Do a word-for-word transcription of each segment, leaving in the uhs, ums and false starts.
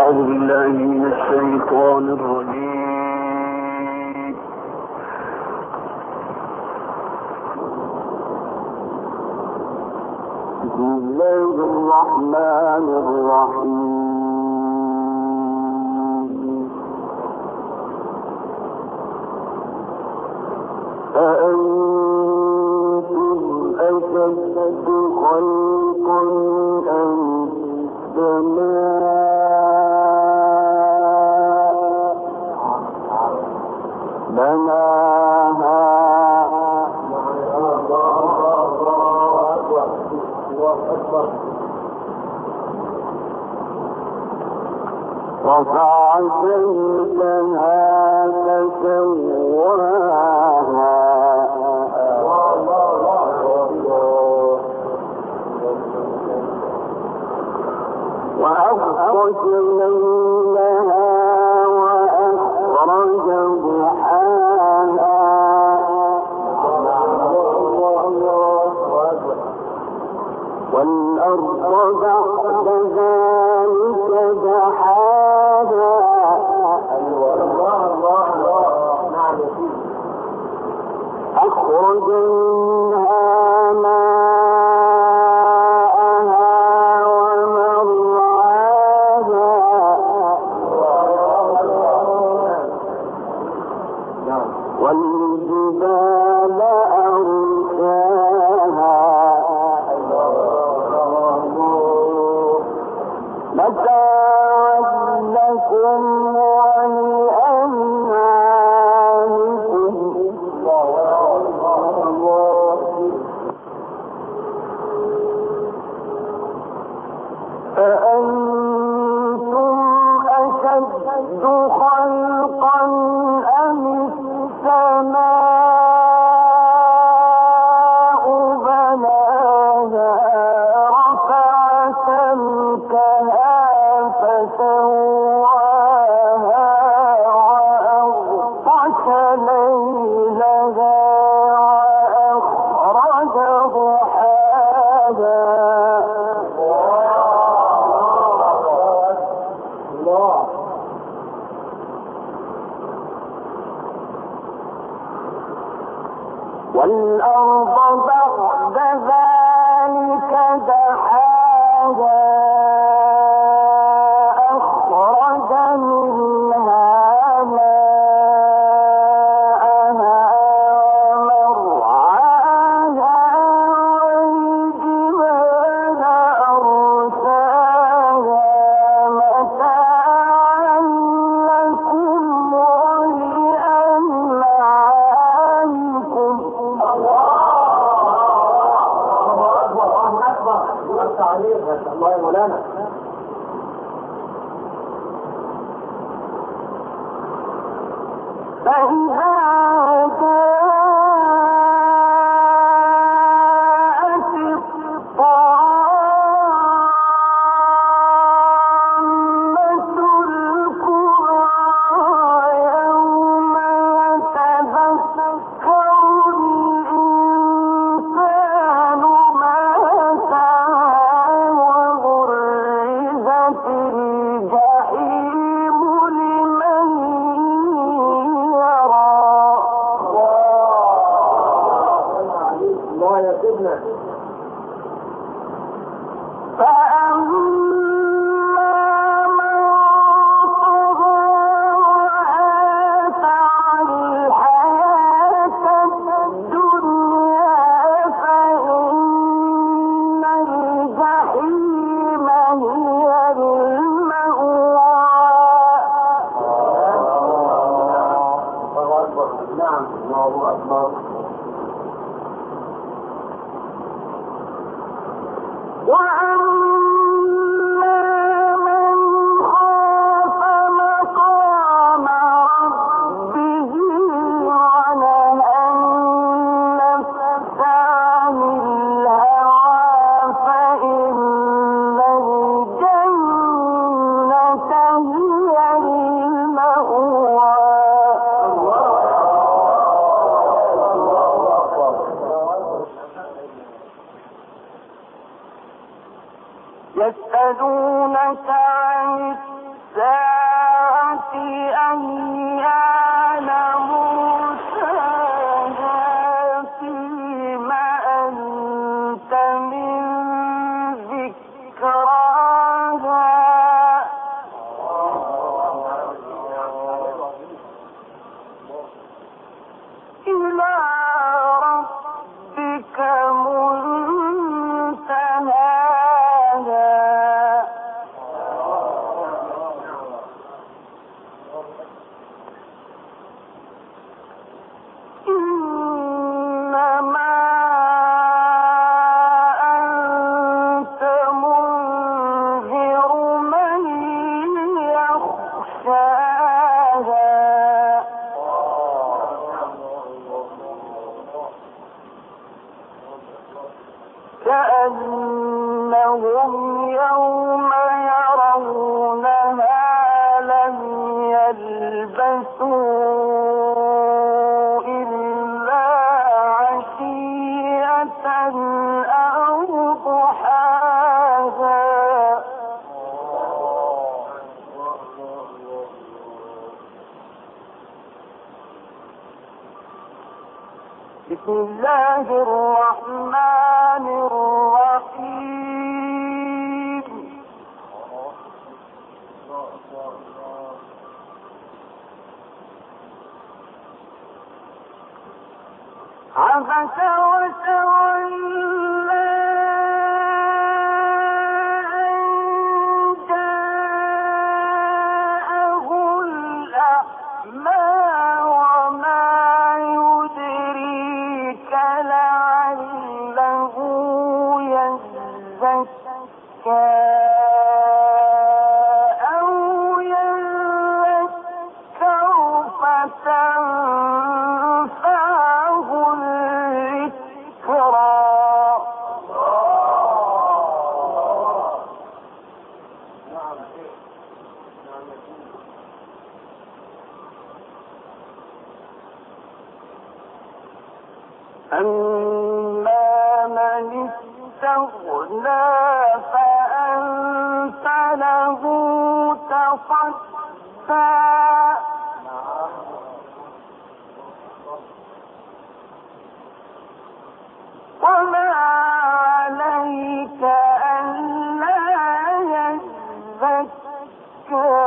أعوذ بالله من الشيطان الرجيم. بسم الله الرحمن الرحيم. أأنتم أشد خلقا أم السماء بناها رفع سمكها فسواها وأغطش ليلها وأخرج ضحاها والأرض بعد ذلك دحاها أخرج منها ماءها ومرعاها والجبال أرساها متاعا لكم ولأنعامكم أأنتم أشد خلقا أم السماء بناها رفع سمكها فسواها وأغطش ليلها وأخرج ضحاها والأرض بعد ذلك دحاها أخرج منها ماءها ومرعاها والجبال أرساها متاعا لكم ولأنعامكم. الله يا مولانا. فإذا جاءت الطامة الكبرى يوم يتذكر الإنسان ما سعى وبرزت الجحيم لمن يرى. الله يا سيدنا. فأما من طغى وآثر الحياة الدنيا فإن الجحيم هي المأوى. الله أكبر. نعم الله أكبر. وأما من خاف مقام ربه ونهى النفس عن الهوى فإن الجنة هي المأوى. يسألونك عن الساعة أيان مرساها فيما أنت من ذكراها إلى ربك منتهاها إنما أنت منذر من يخشاها كأنهم يوم يرونها لم يلبثوا إلا عشية أو ضحاها بسم الله الرحمن الرحيم عبس وتولى أن جاءه الأعمى وما يدريك لعله يزكى أو يذكر فتنفعه الذكرى أما من استغنى فأنت له تصدى وما عليك ألا يزكى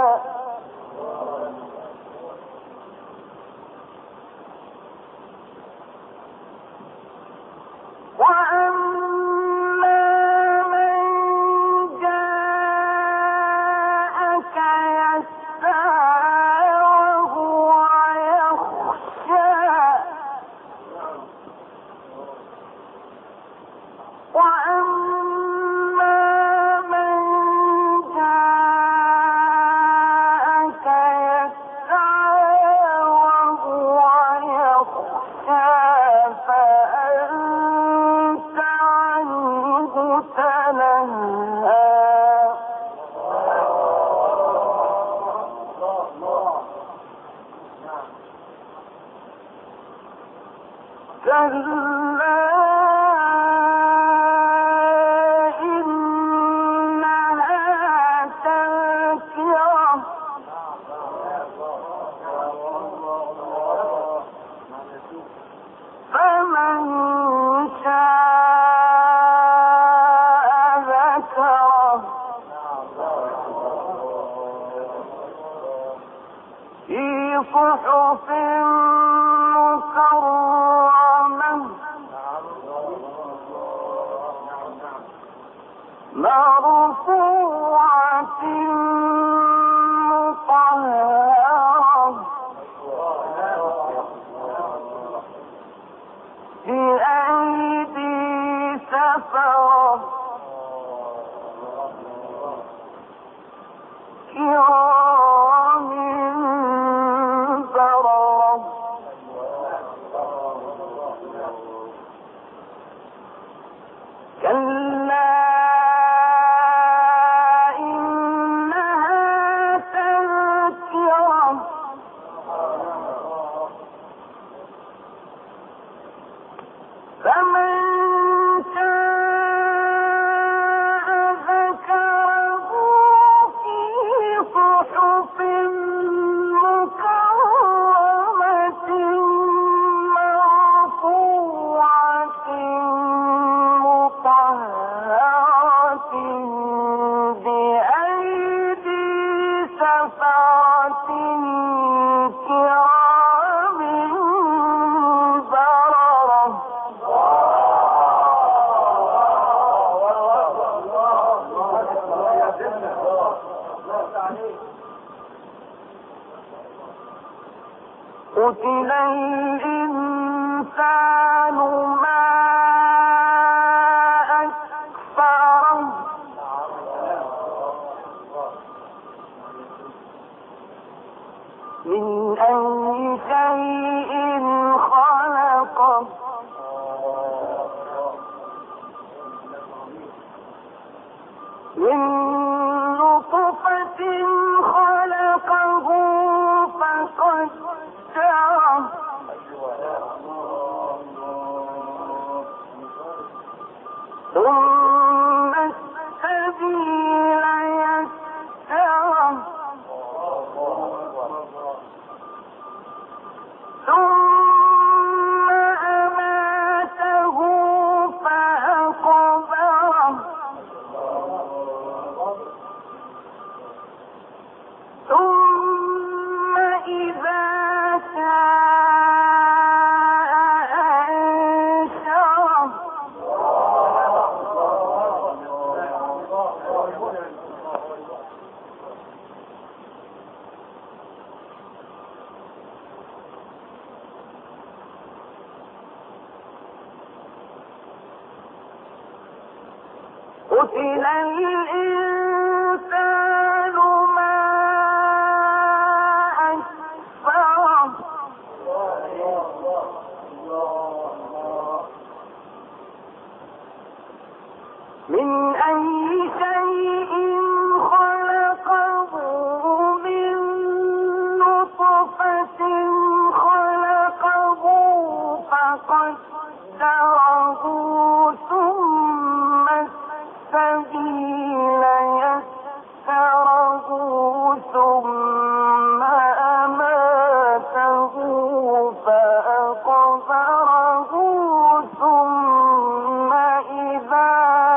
وأما من جاءك يسعى وهو يخشى وأما من جاءك يسعى وهو يخشى فأنت عنه تلهى كلا إنها تذكرة فمن شاء ذكره في صحف مكرمة مرفوعة مطهرة بأيدي سفرة كرام بررة كلا إنها تذكرة فمن شاء قتل الإنسان ما أكفره من أي شيء خلقه من نطفة خلقه فقدره ثم السبيل يسره ثم أماته فأقبره ثم إذا شاء أنشره قتل الإنسان ما أكفره من أي شيء خلقه من نطفة خلقه فقدره ثم السبيل يسره ثم أماته فأقبره ثم إذا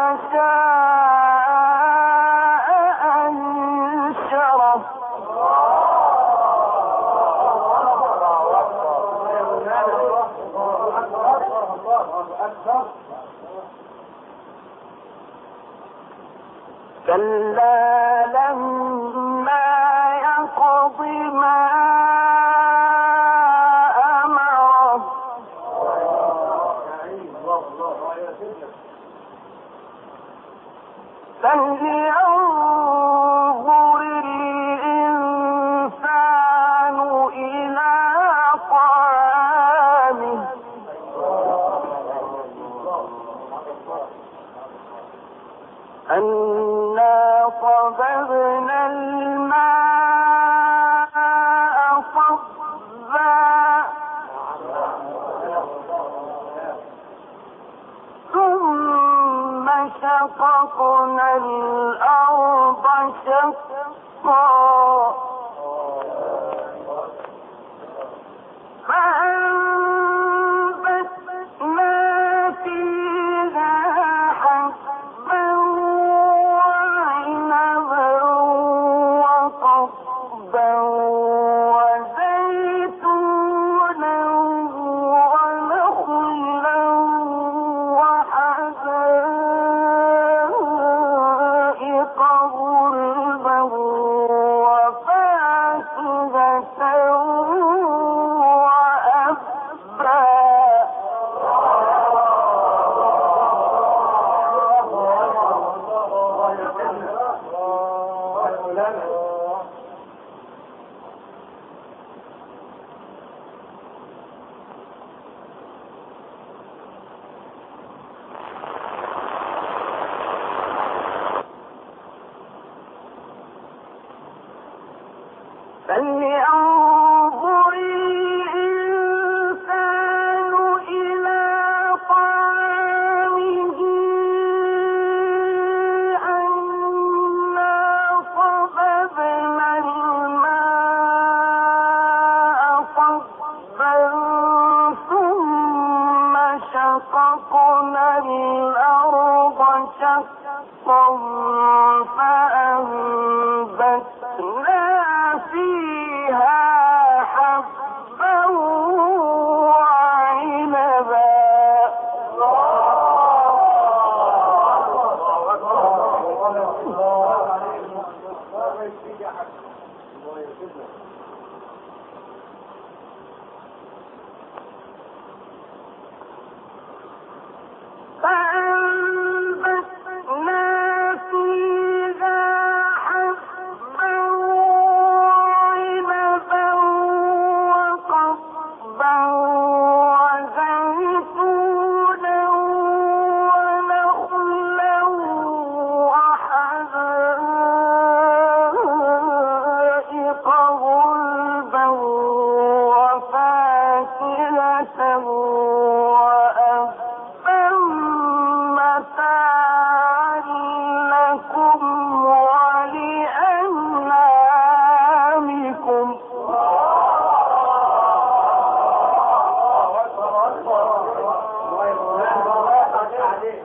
شاء أنشره كلا لما يقض ما أمره فلينظر الإنسان إلى طعامه أنا صببنا الماء صبا ثم شققنا الأرض شقا فأنبتنا فيها حبا وعنبا وقضبا وزيتونا ونخلا وحدائق غلبا وفاكهة وأبا فلينظر الإنسان إلى طعامه أنا صببنا الماء صبا ثم شققنا الأرض شقا فأنبتنا فيها حبا وعنبا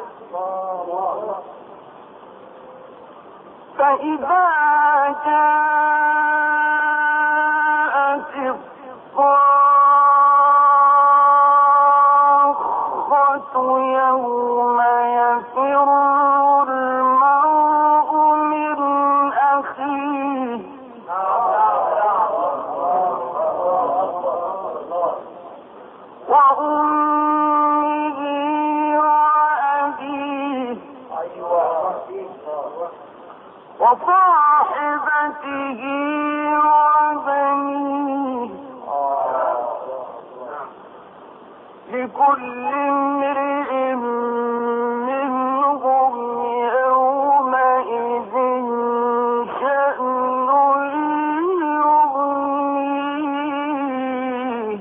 فإذا جاءت الصاخة يوم يفر المرء من أخيه وأمه وأبيه وصاحبته وبنيه لكل امرئ منهم يومئذ شأن يغنيه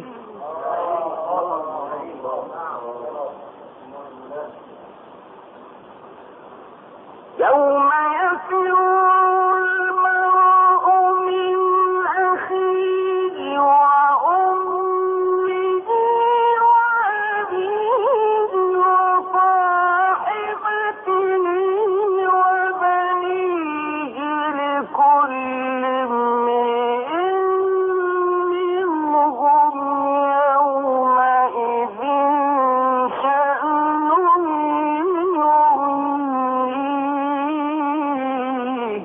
يوم يفر المرء من أخيه وأمه وأبيه وصاحبته وبنيه لكل امرئ منهم يومئذ شأن يغنيه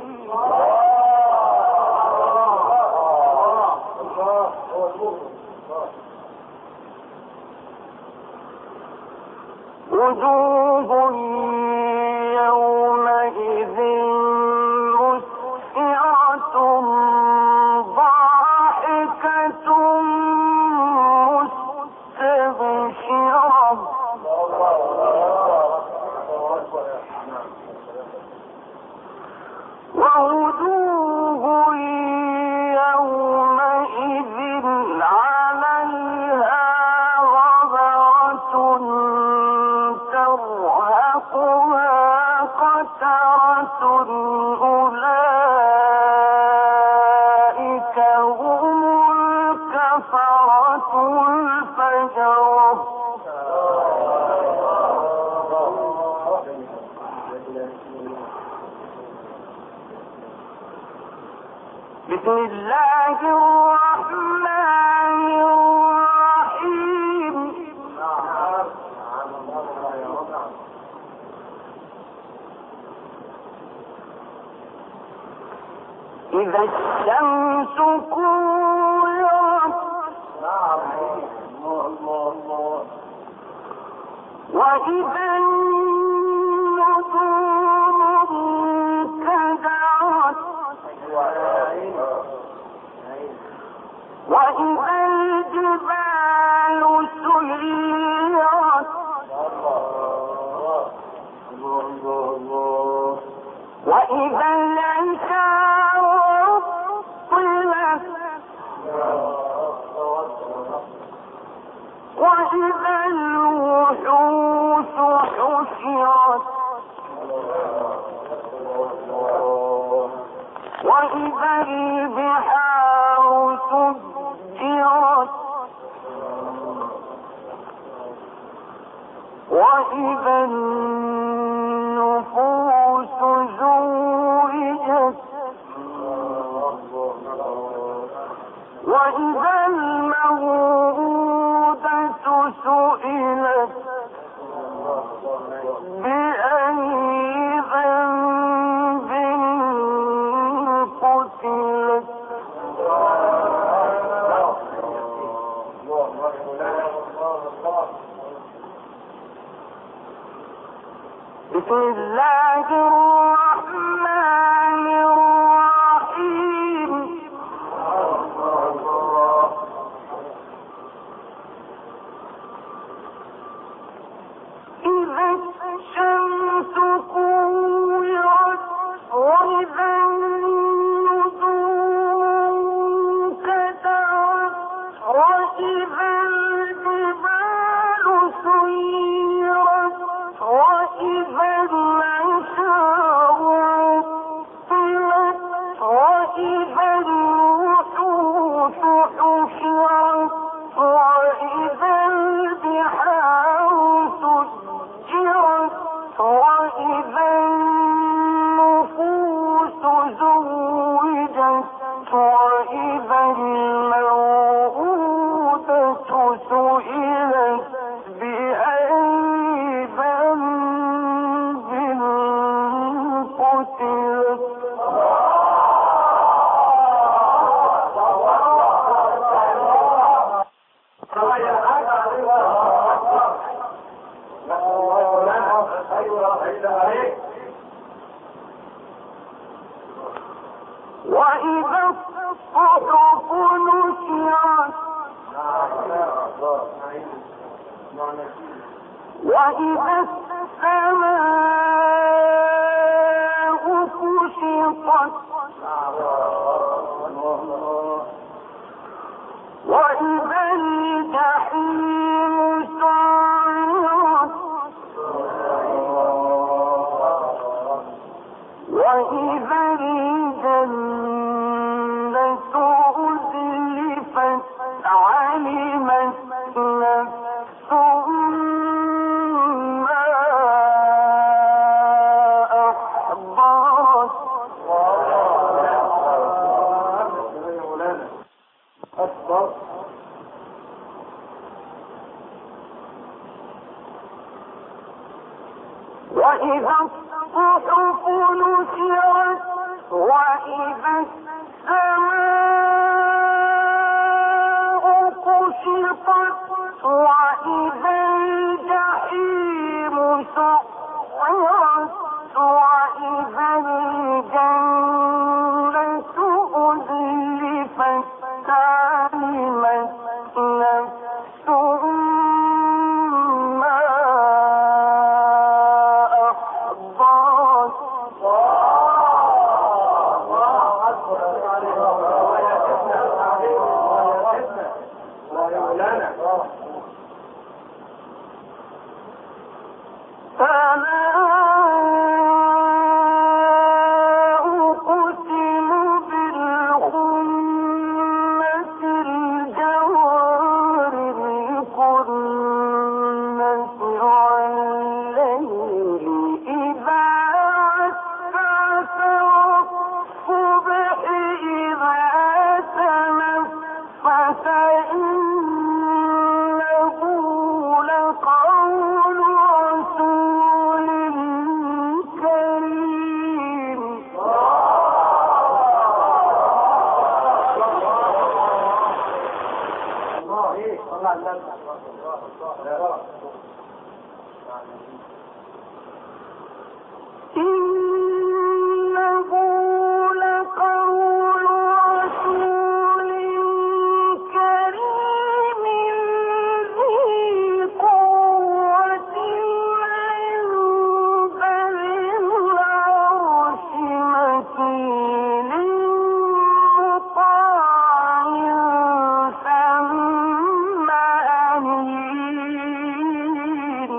وجوه يومئذ مسفرة ضاحكة مستبشرة ووجوه يومئذ عليها غبرة ترهقها قترة أولئك هم الكفرة الفجرة بسم الله الرحمن الرحيم إذا الشمس كورت وإذا النجوم انكدرت وإذا الجبال سيرت وإذا العشار عطلت وإذا الوحوش حشرت وإذا البحار سجرت وإذا النفوس زوجت وإذا الموءودة سئلت بأي ذنب قتلت بسم الله الرحمن الرحيم إذا الشمس كورت وإذا النجوم انكدرت وإذا الجبال سيرت وإذا العشار وإذا الصحف نشرت وإذا السماء كشطت وإذا الجحيم سعرت وإذا الجنة أزلفت علمت نفس ما أحضرت وإذا الصحف نشرت وإذا السماء كشطت وإذا الجحيم سعرت وإذا الجنة أزلفت علمت نفس ما أحضرت فلا أقسم بالخنس الجوار الكنس والليل إذا عسعس والصبح إذا تنفس إنه لقول رسول كريم إنه لقول رسول كريم ذي قوة عند ذي العرش مكين مطاع ثم أمين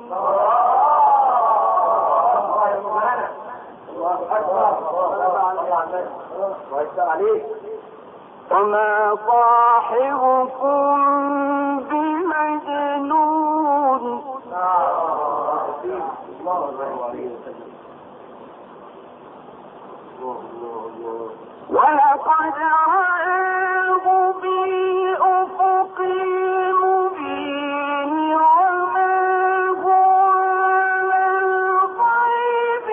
وما صاحبكم بمجنون ولقد رآه بالأفق المبين وما هو على الغيب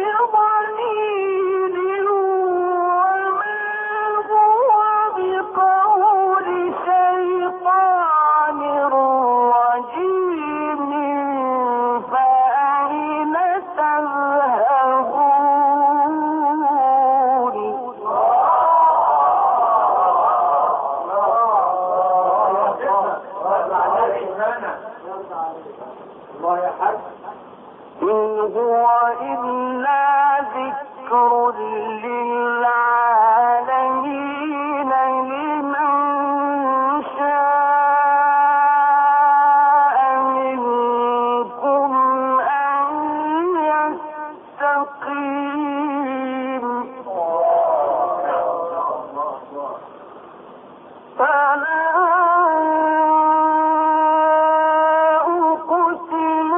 بضنين وما هو بقول شيطان رجيم فأين تذهبون إن هو إلا ذكر للعالمين لمن شاء منكم أن يستقيم فلا أقسم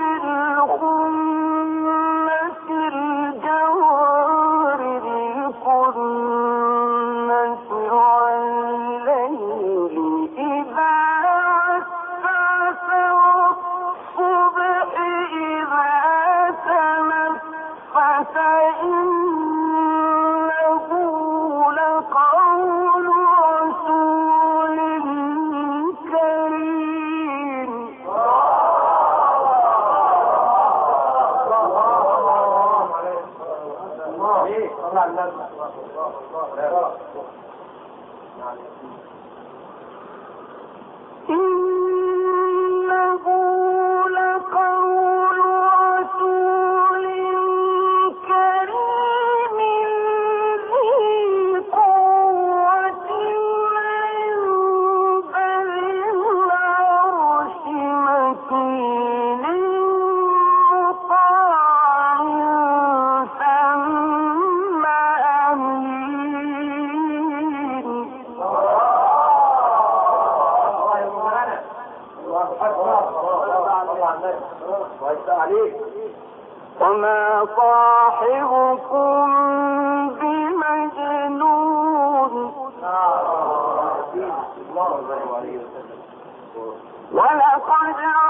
بالخنس الجوار الكنس والليل إذا عسعس والصبح إذا تنفس إنه لقول رسول كريم وما صاحبكم بمجنون ولقد